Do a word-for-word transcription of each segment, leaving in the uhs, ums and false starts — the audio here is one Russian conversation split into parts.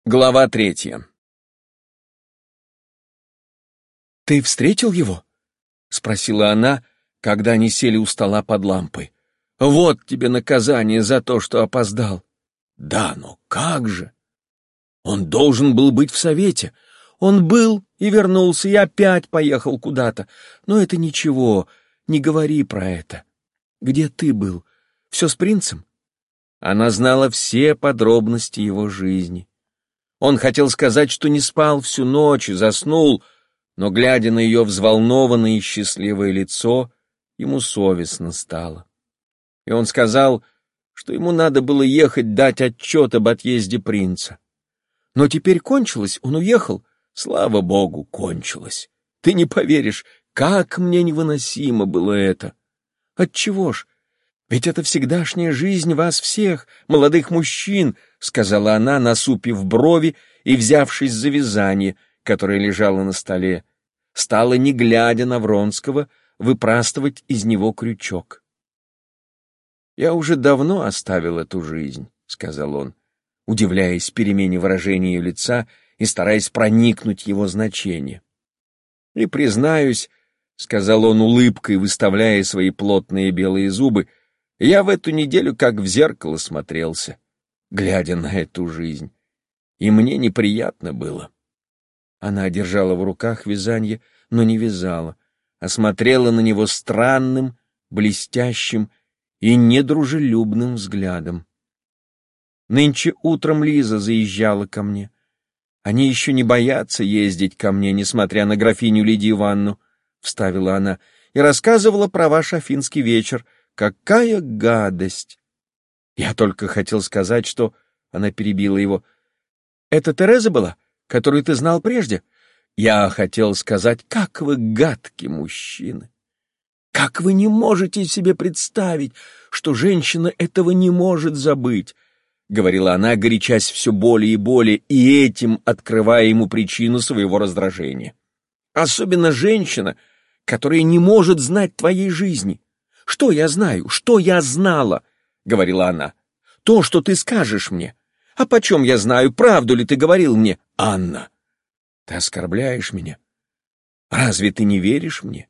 Глава третья. «Ты встретил его?» — спросила она, когда они сели у стола под лампой. «Вот тебе наказание за то, что опоздал». «Да, но как же? Он должен был быть в совете. Он был и вернулся, и опять поехал куда-то. Но это ничего, не говори про это. Где ты был? Все с принцем?» Она знала все подробности его жизни. Он хотел сказать, что не спал всю ночь и заснул, но, глядя на ее взволнованное и счастливое лицо, ему совестно стало. И он сказал, что ему надо было ехать дать отчет об отъезде принца. Но теперь кончилось, он уехал. Слава богу, кончилось. Ты не поверишь, как мне невыносимо было это. Отчего ж? Ведь это всегдашняя жизнь вас всех, молодых мужчин, — сказала она, насупив брови и взявшись за вязание, которое лежало на столе, стала, не глядя на Вронского, выпрастывать из него крючок. «Я уже давно оставил эту жизнь», — сказал он, удивляясь перемене выражения ее лица и стараясь проникнуть его значение. «И признаюсь, — сказал он улыбкой, выставляя свои плотные белые зубы, — я в эту неделю как в зеркало смотрелся, глядя на эту жизнь, и мне неприятно было». Она держала в руках вязанье, но не вязала, а смотрела на него странным, блестящим и недружелюбным взглядом. «Нынче утром Лиза заезжала ко мне. Они еще не боятся ездить ко мне, несмотря на графиню Лидию Ивановну», — вставила она, — «и рассказывала про ваш афинский вечер. Какая гадость!» Я только хотел сказать, что... Она перебила его. «Это Тереза была, которую ты знал прежде?» Я хотел сказать, как вы гадки мужчины. Как вы не можете себе представить, что женщина этого не может забыть, — говорила она, горячась все более и более, и этим открывая ему причину своего раздражения. Особенно женщина, которая не может знать твоей жизни. «Что я знаю? Что я знала?» — говорила она. «То, что ты скажешь мне. А почем я знаю, правду ли ты говорил мне, Анна? Ты оскорбляешь меня. Разве ты не веришь мне?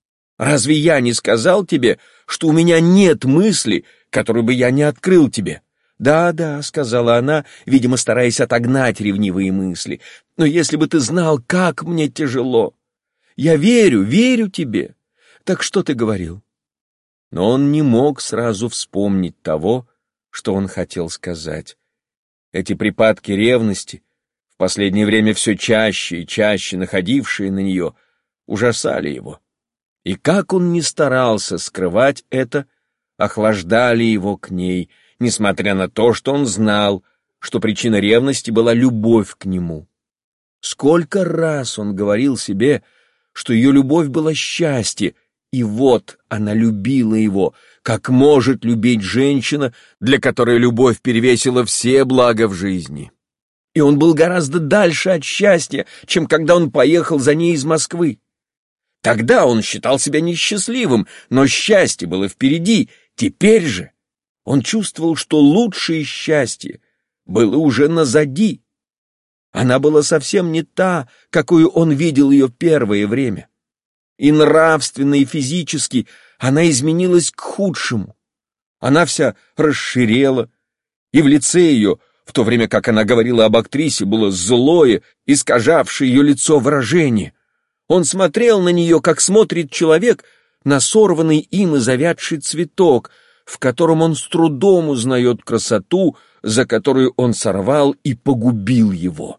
Разве я не сказал тебе, что у меня нет мысли, которую бы я не открыл тебе?» «Да, да», — сказала она, видимо, стараясь отогнать ревнивые мысли. «Но если бы ты знал, как мне тяжело. Я верю, верю тебе. Так что ты говорил?» Но он не мог сразу вспомнить того, что он хотел сказать. Эти припадки ревности, в последнее время все чаще и чаще находившие на нее, ужасали его. И как он ни старался скрывать это, охлаждали его к ней, несмотря на то, что он знал, что причина ревности была любовь к нему. Сколько раз он говорил себе, что ее любовь была счастье, и вот она любила его, как может любить женщина, для которой любовь перевесила все блага в жизни. И он был гораздо дальше от счастья, чем когда он поехал за ней из Москвы. Тогда он считал себя несчастливым, но счастье было впереди. Теперь же он чувствовал, что лучшее счастье было уже назади. Она была совсем не та, какую он видел ее первое время. И нравственно, и физически она изменилась к худшему. Она вся расширела, и в лице ее, в то время как она говорила об актрисе, было злое, искажавшее ее лицо выражение. Он смотрел на нее, как смотрит человек на сорванный им и завядший цветок, в котором он с трудом узнает красоту, за которую он сорвал и погубил его.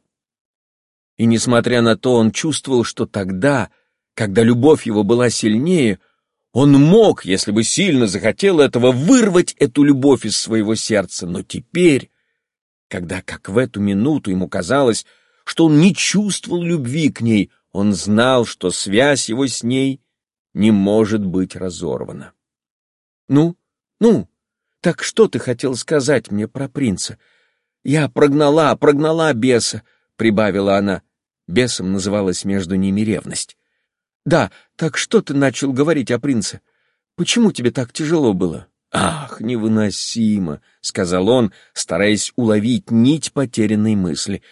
И несмотря на то, он чувствовал, что тогда, когда любовь его была сильнее, он мог, если бы сильно захотел этого, вырвать эту любовь из своего сердца. Но теперь, когда, как в эту минуту, ему казалось, что он не чувствовал любви к ней, он знал, что связь его с ней не может быть разорвана. «Ну, ну, так что ты хотел сказать мне про принца? Я прогнала, прогнала беса», — прибавила она. Бесом называлась между ними ревность. «Да, так что ты начал говорить о принце? Почему тебе так тяжело было?» «Ах, невыносимо», — сказал он, стараясь уловить нить потерянной мысли.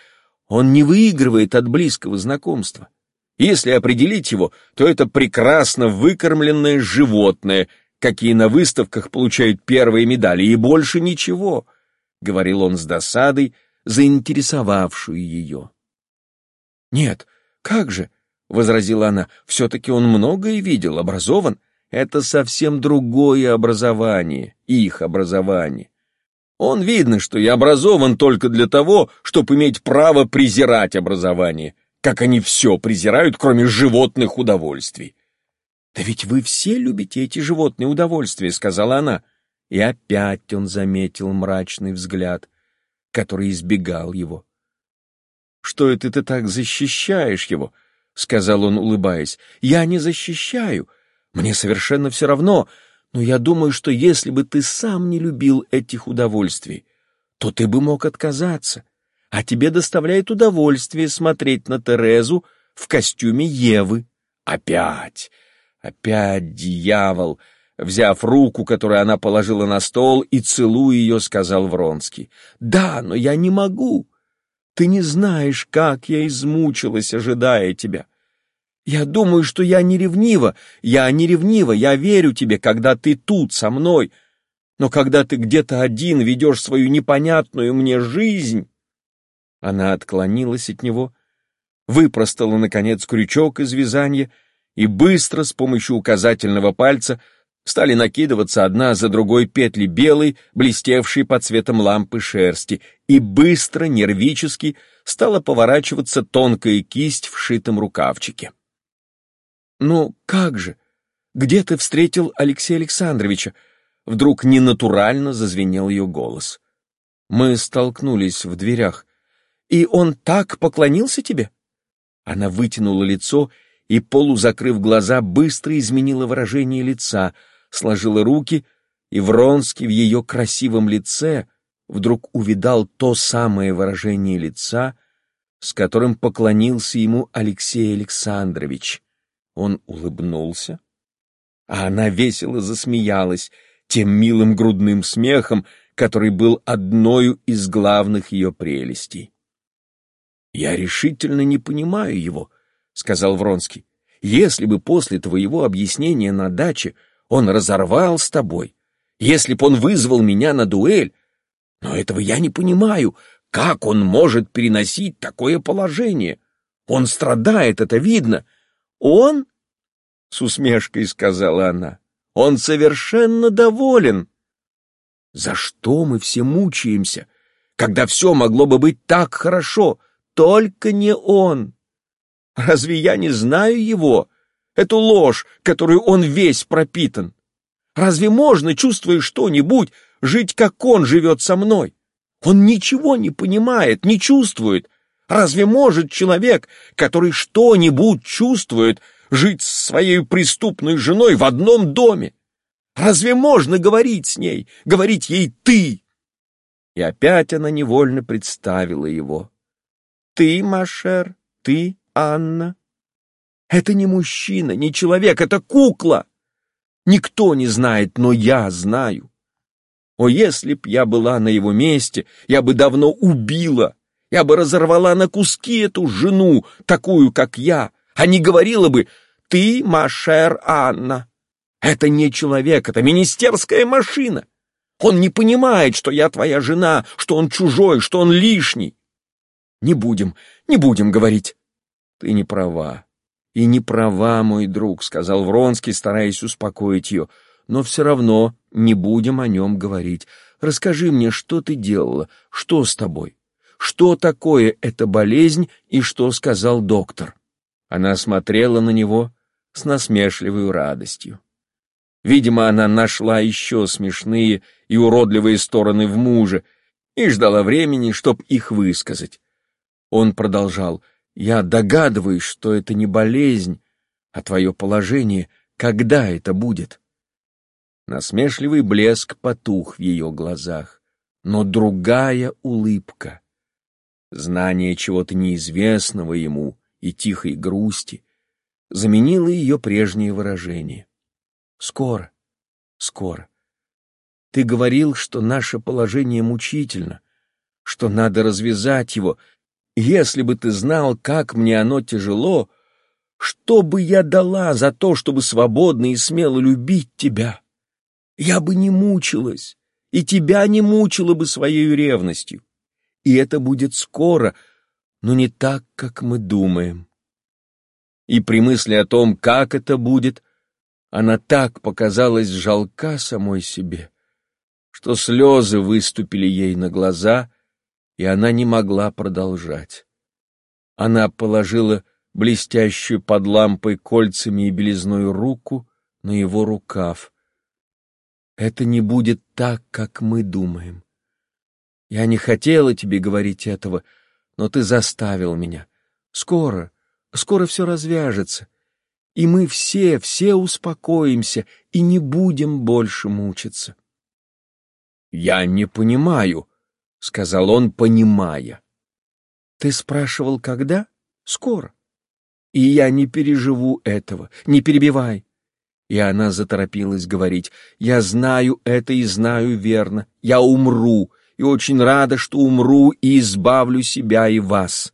Он не выигрывает от близкого знакомства. Если определить его, то это прекрасно выкормленное животное, какие на выставках получают первые медали, и больше ничего, — говорил он с досадой, заинтересовавшую ее. «Нет, как же», — возразила она, — «все-таки он многое видел, образован. Это совсем другое образование, их образование. Он видно, что я образован только для того, чтобы иметь право презирать образование, как они все презирают, кроме животных удовольствий». «Да ведь вы все любите эти животные удовольствия», — сказала она. И опять он заметил мрачный взгляд, который избегал его. «Что это ты так защищаешь его?» — сказал он, улыбаясь. «Я не защищаю. Мне совершенно все равно, но я думаю, что если бы ты сам не любил этих удовольствий, то ты бы мог отказаться, а тебе доставляет удовольствие смотреть на Терезу в костюме Евы». Опять, опять дьявол, взяв руку, которую она положила на стол, и целуя ее, сказал Вронский. «Да, но я не могу. Ты не знаешь, как я измучилась, ожидая тебя. Я думаю, что я не ревнива, я не ревнива, я верю тебе, когда ты тут со мной, но когда ты где-то один ведешь свою непонятную мне жизнь...» Она отклонилась от него, выпростала, наконец, крючок из вязания, и быстро, с помощью указательного пальца, стали накидываться одна за другой петли белой, блестевшей под цветом лампы шерсти, и быстро, нервически стала поворачиваться тонкая кисть в шитом рукавчике. «Ну, как же? Где ты встретил Алексея Александровича?» Вдруг ненатурально зазвенел ее голос. «Мы столкнулись в дверях. И он так поклонился тебе?» Она вытянула лицо и, полузакрыв глаза, быстро изменила выражение лица, сложила руки, и Вронский в ее красивом лице вдруг увидал то самое выражение лица, с которым поклонился ему Алексей Александрович. Он улыбнулся, а она весело засмеялась тем милым грудным смехом, который был одною из главных ее прелестей. «Я решительно не понимаю его», — сказал Вронский. «Если бы после твоего объяснения на даче он разорвал с тобой, если б он вызвал меня на дуэль, но этого я не понимаю, как он может переносить такое положение? Он страдает, это видно. Он, — с усмешкой сказала она, — он совершенно доволен. За что мы все мучаемся, когда все могло бы быть так хорошо? Только не он. Разве я не знаю его, эту ложь, которую он весь пропитан? Разве можно, чувствуя что-нибудь, жить, как он живет со мной? Он ничего не понимает, не чувствует. Разве может человек, который что-нибудь чувствует, жить с своей преступной женой в одном доме? Разве можно говорить с ней, говорить ей «ты»? И опять она невольно представила его. «Ты, Машер, ты, Анна». Это не мужчина, не человек, это кукла. Никто не знает, но я знаю. О, если б я была на его месте, я бы давно убила, я бы разорвала на куски эту жену, такую, как я, а не говорила бы «ты, Машер, Анна». Это не человек, это министерская машина. Он не понимает, что я твоя жена, что он чужой, что он лишний. Не будем, не будем говорить. Ты не права. И не права, мой друг, сказал Вронский, стараясь успокоить ее. Но все равно не будем о нем говорить. Расскажи мне, что ты делала, что с тобой? Что такое эта болезнь и что сказал доктор? Она смотрела на него с насмешливой радостью. Видимо, она нашла еще смешные и уродливые стороны в муже и ждала времени, чтоб их высказать. Он продолжал: «Я догадываюсь, что это не болезнь, а твое положение. Когда это будет?» Насмешливый блеск потух в ее глазах, но другая улыбка, знание чего-то неизвестного ему и тихой грусти заменило ее прежнее выражение. «Скоро, скоро. Ты говорил, что наше положение мучительно, что надо развязать его. Если бы ты знал, как мне оно тяжело, что бы я дала за то, чтобы свободно и смело любить тебя? Я бы не мучилась, и тебя не мучила бы своей ревностью. И это будет скоро, но не так, как мы думаем. И при мысли о том, как это будет, она так показалась жалка самой себе, что слезы выступили ей на глаза, и она не могла продолжать. Она положила блестящую под лампой кольцами и белизной руку на его рукав. «Это не будет так, как мы думаем. Я не хотела тебе говорить этого, но ты заставил меня. Скоро, скоро все развяжется, и мы все, все успокоимся и не будем больше мучиться». «Я не понимаю», — сказал он, понимая. «Ты спрашивал, когда? Скоро. И я не переживу этого, не перебивай». И она заторопилась говорить: «Я знаю это и знаю верно. Я умру, и очень рада, что умру и избавлю себя и вас».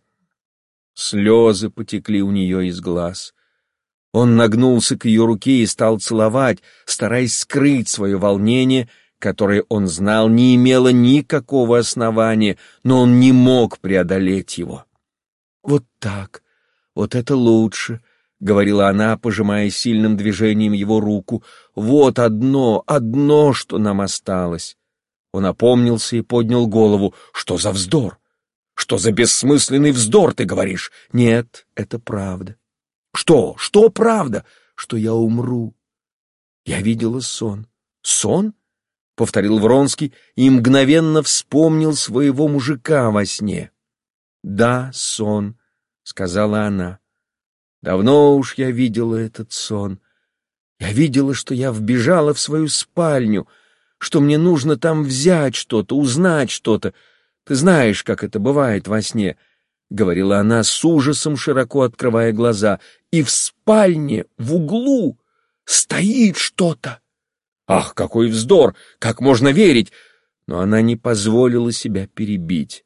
Слезы потекли у нее из глаз. Он нагнулся к ее руке и стал целовать, стараясь скрыть свое волнение, которое, он знал, не имело никакого основания, но он не мог преодолеть его. «Вот так, вот это лучше», — говорила она, пожимая сильным движением его руку. «Вот одно, одно, что нам осталось». Он опомнился и поднял голову. «Что за вздор? Что за бессмысленный вздор ты говоришь?» «Нет, это правда». «Что? Что правда?» «Что я умру». «Я видела сон». «Сон?» — повторил Вронский и мгновенно вспомнил своего мужика во сне. «Да, сон», — сказала она. «Давно уж я видела этот сон. Я видела, что я вбежала в свою спальню, что мне нужно там взять что-то, узнать что-то. Ты знаешь, как это бывает во сне», — говорила она с ужасом, широко открывая глаза. «И в спальне, в углу, стоит что-то». «Ах, какой вздор! Как можно верить?» Но она не позволила себя перебить.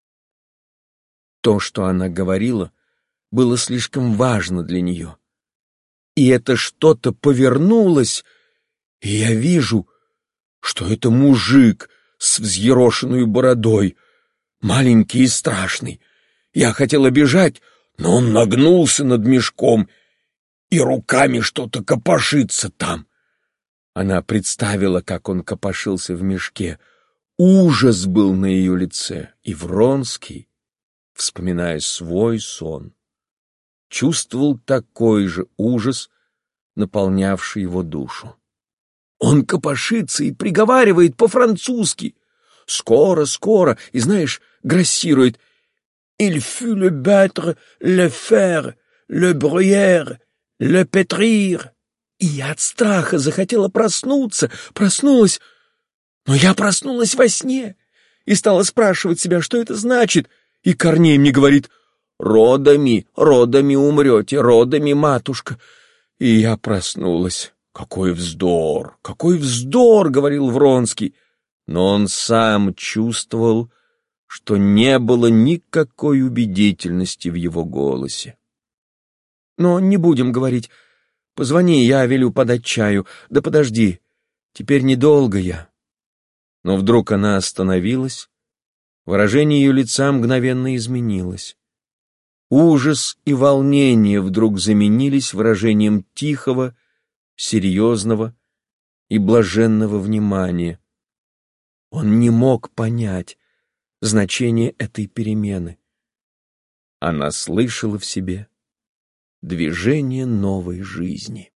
То, что она говорила, было слишком важно для нее. И это что-то повернулось, и я вижу, что это мужик с взъерошенной бородой, маленький и страшный. Я хотела бежать, но он нагнулся над мешком и руками что-то копошится там. Она представила, как он копошился в мешке. Ужас был на ее лице, и Вронский, вспоминая свой сон, чувствовал такой же ужас, наполнявший его душу. Он копошится и приговаривает по-французски. Скоро, скоро, и, знаешь, грассирует: «Il fut le battre, le faire, le brûler, le pétrir». И я от страха захотела проснуться, проснулась, но я проснулась во сне и стала спрашивать себя, что это значит, и Корней мне говорит: «Родами, родами умрете, родами, матушка». И я проснулась. «Какой вздор, какой вздор!» — говорил Вронский, но он сам чувствовал, что не было никакой убедительности в его голосе. «Но не будем говорить. Позвони, я велю подать чаю. Да подожди, теперь недолго я». Но вдруг она остановилась, выражение ее лица мгновенно изменилось. Ужас и волнение вдруг заменились выражением тихого, серьезного и блаженного внимания. Он не мог понять значение этой перемены. Она слышала в себе движение новой жизни.